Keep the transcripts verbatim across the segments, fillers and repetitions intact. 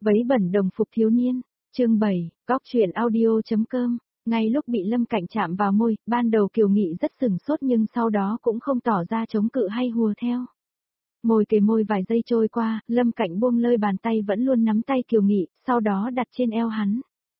Vấy bẩn đồng phục thiếu niên, chương bảy, góc truyện audio.com. Ngay lúc bị Lâm Cảnh chạm vào môi, ban đầu Kiều Nghị rất sừng sốt nhưng sau đó cũng không tỏ ra chống cự hay hùa theo. Môi kề môi vài giây trôi qua, Lâm Cảnh buông lơi bàn tay vẫn luôn nắm tay Kiều Nghị, sau đó đặt trên eo hắn.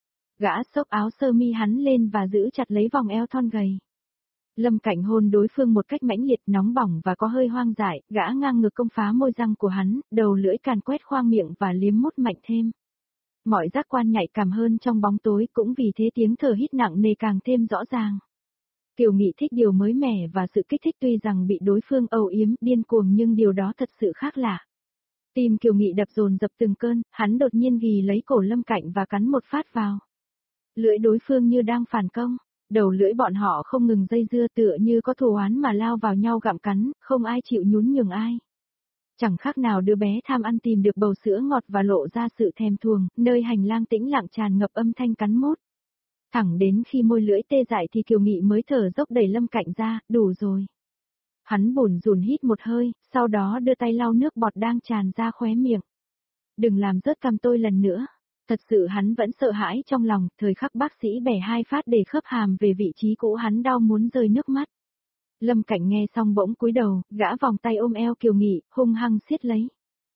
Gã xốc áo sơ mi hắn lên và giữ chặt lấy vòng eo thon gầy. Lâm Cảnh hôn đối phương một cách mãnh liệt, nóng bỏng và có hơi hoang dại, gã ngang ngược công phá môi răng của hắn, đầu lưỡi càn quét khoang miệng và liếm mút mạnh thêm. Mọi giác quan nhạy cảm hơn trong bóng tối, cũng vì thế tiếng thở hít nặng nề càng thêm rõ ràng. Kiều Nghị thích điều mới mẻ và sự kích thích, tuy rằng bị đối phương âu yếm, điên cuồng nhưng điều đó thật sự khác lạ. Tim Kiều Nghị đập dồn dập từng cơn, hắn đột nhiên ghì lấy cổ Lâm Cảnh và cắn một phát vào. Lưỡi đối phương như đang phản công. Đầu lưỡi bọn họ không ngừng dây dưa, tựa như có thù oán mà lao vào nhau gặm cắn, không ai chịu nhún nhường ai. Chẳng khác nào đứa bé tham ăn tìm được bầu sữa ngọt và lộ ra sự thèm thuồng, nơi hành lang tĩnh lặng tràn ngập âm thanh cắn mút. Thẳng đến khi môi lưỡi tê dại thì Kiều Nghị mới thở dốc đẩy Lâm Cảnh ra, đủ rồi. Hắn bủn rủn hít một hơi, sau đó đưa tay lau nước bọt đang tràn ra khóe miệng. Đừng làm rớt cằm tôi lần nữa. Thật sự hắn vẫn sợ hãi trong lòng, thời khắc bác sĩ bẻ hai phát để khớp hàm về vị trí cũ, hắn đau muốn rơi nước mắt. Lâm Cảnh nghe xong bỗng cúi đầu, gã vòng tay ôm eo Kiều Nghị, hung hăng siết lấy.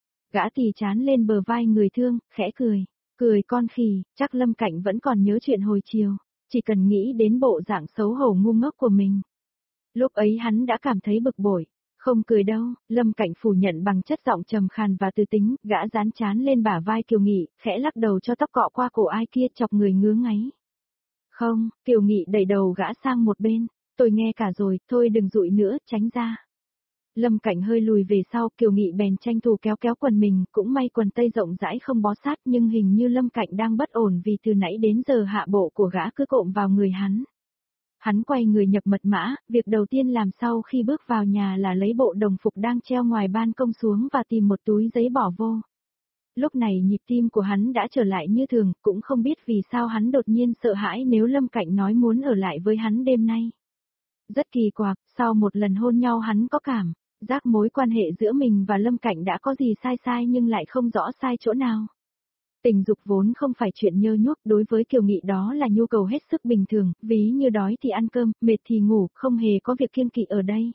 Gã tì trán lên bờ vai người thương, khẽ cười. Cười con khỉ, chắc Lâm Cảnh vẫn còn nhớ chuyện hồi chiều, chỉ cần nghĩ đến bộ dạng xấu hổ ngu ngốc của mình. Lúc ấy hắn đã cảm thấy bực bội. Không cười đâu, Lâm Cảnh phủ nhận bằng chất giọng trầm khàn và tư tính, gã dán chán lên bả vai Kiều Nghị, khẽ lắc đầu cho tóc cọ qua cổ ai kia chọc người ngứa ngáy. Không, Kiều Nghị đẩy đầu gã sang một bên, tôi nghe cả rồi, thôi đừng dụi nữa, tránh ra. Lâm Cảnh hơi lùi về sau, Kiều Nghị bèn tranh thủ kéo kéo quần mình, cũng may quần tây rộng rãi không bó sát, nhưng hình như Lâm Cảnh đang bất ổn vì từ nãy đến giờ hạ bộ của gã cứ cộm vào người hắn. Hắn quay người nhập mật mã, việc đầu tiên làm sau khi bước vào nhà là lấy bộ đồng phục đang treo ngoài ban công xuống và tìm một túi giấy bỏ vô. Lúc này nhịp tim của hắn đã trở lại như thường, cũng không biết vì sao hắn đột nhiên sợ hãi nếu Lâm Cảnh nói muốn ở lại với hắn đêm nay. Rất kỳ quặc, sau một lần hôn nhau hắn có cảm giác mối quan hệ giữa mình và Lâm Cảnh đã có gì sai sai nhưng lại không rõ sai chỗ nào. Tình dục vốn không phải chuyện nhơ nhuốc, đối với Kiều Nghị đó là nhu cầu hết sức bình thường, ví như đói thì ăn cơm, mệt thì ngủ, không hề có việc kiêng kỵ ở đây.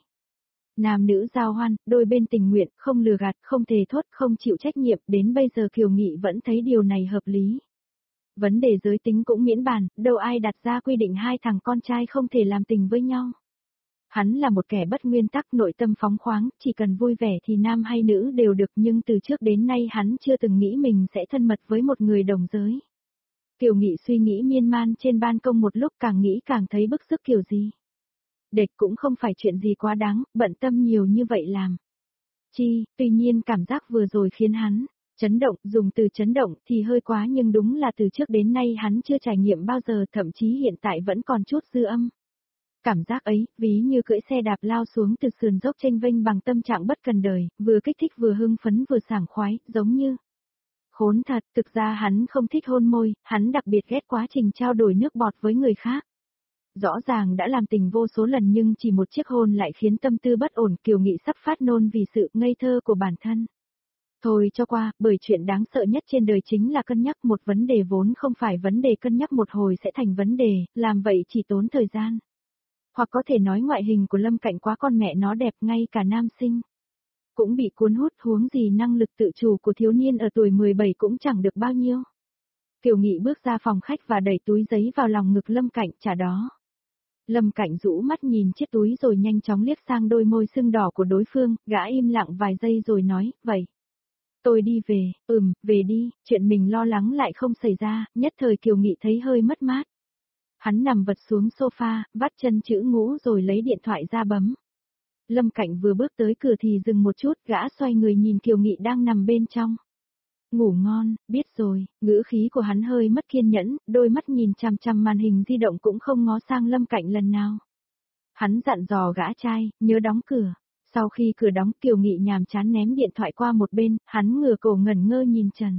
Nam nữ giao hoan, đôi bên tình nguyện, không lừa gạt, không thề thốt, không chịu trách nhiệm, đến bây giờ Kiều Nghị vẫn thấy điều này hợp lý. Vấn đề giới tính cũng miễn bàn, đâu ai đặt ra quy định hai thằng con trai không thể làm tình với nhau. Hắn là một kẻ bất nguyên tắc, nội tâm phóng khoáng, chỉ cần vui vẻ thì nam hay nữ đều được, nhưng từ trước đến nay hắn chưa từng nghĩ mình sẽ thân mật với một người đồng giới. Kiều Nghị suy nghĩ miên man trên ban công một lúc, càng nghĩ càng thấy bức sức kiểu gì. Địch cũng không phải chuyện gì quá đáng, bận tâm nhiều như vậy làm chi, tuy nhiên cảm giác vừa rồi khiến hắn chấn động, dùng từ chấn động thì hơi quá nhưng đúng là từ trước đến nay hắn chưa trải nghiệm bao giờ, thậm chí hiện tại vẫn còn chút dư âm. Cảm giác ấy, ví như cưỡi xe đạp lao xuống từ sườn dốc chênh vênh bằng tâm trạng bất cần đời, vừa kích thích vừa hưng phấn vừa sảng khoái, giống như... Khốn thật, thực ra hắn không thích hôn môi, hắn đặc biệt ghét quá trình trao đổi nước bọt với người khác. Rõ ràng đã làm tình vô số lần nhưng chỉ một chiếc hôn lại khiến tâm tư bất ổn, Kiều Nghị sắp phát nôn vì sự ngây thơ của bản thân. Thôi cho qua, bởi chuyện đáng sợ nhất trên đời chính là cân nhắc một vấn đề vốn không phải vấn đề, cân nhắc một hồi sẽ thành vấn đề, làm vậy chỉ tốn thời gian. Hoặc có thể nói ngoại hình của Lâm Cảnh quá con mẹ nó đẹp, ngay cả nam sinh cũng bị cuốn hút, huống gì năng lực tự chủ của thiếu niên ở tuổi mười bảy cũng chẳng được bao nhiêu. Kiều Nghị bước ra phòng khách và đẩy túi giấy vào lòng ngực Lâm Cảnh, trả đó. Lâm Cảnh rũ mắt nhìn chiếc túi rồi nhanh chóng liếc sang đôi môi sưng đỏ của đối phương, gã im lặng vài giây rồi nói, vậy. Tôi đi về, ừm, về đi, chuyện mình lo lắng lại không xảy ra, nhất thời Kiều Nghị thấy hơi mất mát. Hắn nằm vật xuống sofa, vắt chân chữ ngũ rồi lấy điện thoại ra bấm. Lâm Cảnh vừa bước tới cửa thì dừng một chút, gã xoay người nhìn Kiều Nghị đang nằm bên trong. Ngủ ngon, biết rồi, ngữ khí của hắn hơi mất kiên nhẫn, đôi mắt nhìn chằm chằm màn hình di động cũng không ngó sang Lâm Cảnh lần nào. Hắn dặn dò gã trai, nhớ đóng cửa. Sau khi cửa đóng, Kiều Nghị nhàm chán ném điện thoại qua một bên, hắn ngửa cổ ngẩn ngơ nhìn trần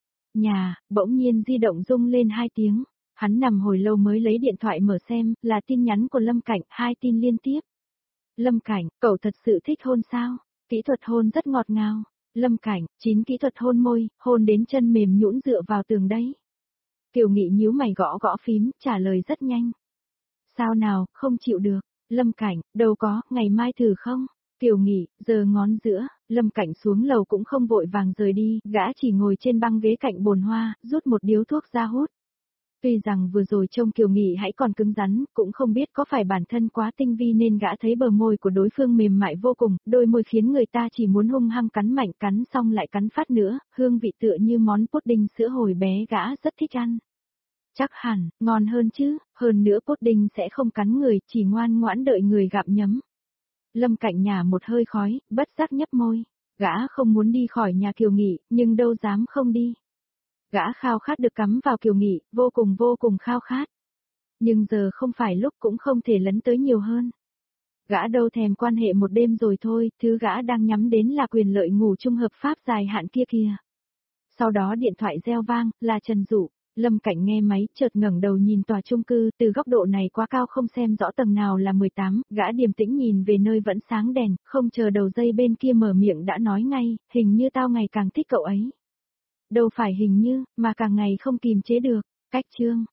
nhà, bỗng nhiên di động rung lên hai tiếng. Hắn nằm hồi lâu mới lấy điện thoại mở xem, là tin nhắn của Lâm Cảnh, hai tin liên tiếp. Lâm Cảnh, cậu thật sự thích hôn sao? Kỹ thuật hôn rất ngọt ngào. Lâm Cảnh, chín kỹ thuật hôn môi, hôn đến chân mềm nhũn dựa vào tường đấy. Kiều Nghị nhíu mày gõ gõ phím, trả lời rất nhanh. Sao nào, không chịu được. Lâm Cảnh, đâu có, ngày mai thử không? Kiều Nghị, giờ ngón giữa, Lâm Cảnh xuống lầu cũng không vội vàng rời đi, gã chỉ ngồi trên băng ghế cạnh bồn hoa, rút một điếu thuốc ra hút. Tuy rằng vừa rồi trông Kiều Nghị hãy còn cứng rắn, cũng không biết có phải bản thân quá tinh vi nên gã thấy bờ môi của đối phương mềm mại vô cùng, đôi môi khiến người ta chỉ muốn hung hăng cắn mạnh, cắn xong lại cắn phát nữa, hương vị tựa như món pudding sữa hồi bé gã rất thích ăn. Chắc hẳn, ngon hơn chứ, hơn nữa pudding sẽ không cắn người, chỉ ngoan ngoãn đợi người gặm nhấm. Lâm Cảnh nhả một hơi khói, bất giác nhấp môi. Gã không muốn đi khỏi nhà Kiều Nghị, nhưng đâu dám không đi. Gã khao khát được cắm vào Kiều Nghị, vô cùng vô cùng khao khát. Nhưng giờ không phải lúc cũng không thể lấn tới nhiều hơn. Gã đâu thèm quan hệ một đêm rồi thôi, thứ gã đang nhắm đến là quyền lợi ngủ chung hợp pháp dài hạn kia kìa. Sau đó điện thoại reo vang, là Trần Dụ. Lâm Cảnh nghe máy, chợt ngẩng đầu nhìn tòa chung cư, từ góc độ này quá cao không xem rõ tầng nào là mười tám, gã điềm tĩnh nhìn về nơi vẫn sáng đèn, không chờ đầu dây bên kia mở miệng đã nói ngay, hình như tao ngày càng thích cậu ấy. Đâu phải hình như, mà càng ngày không kìm chế được, cách chương.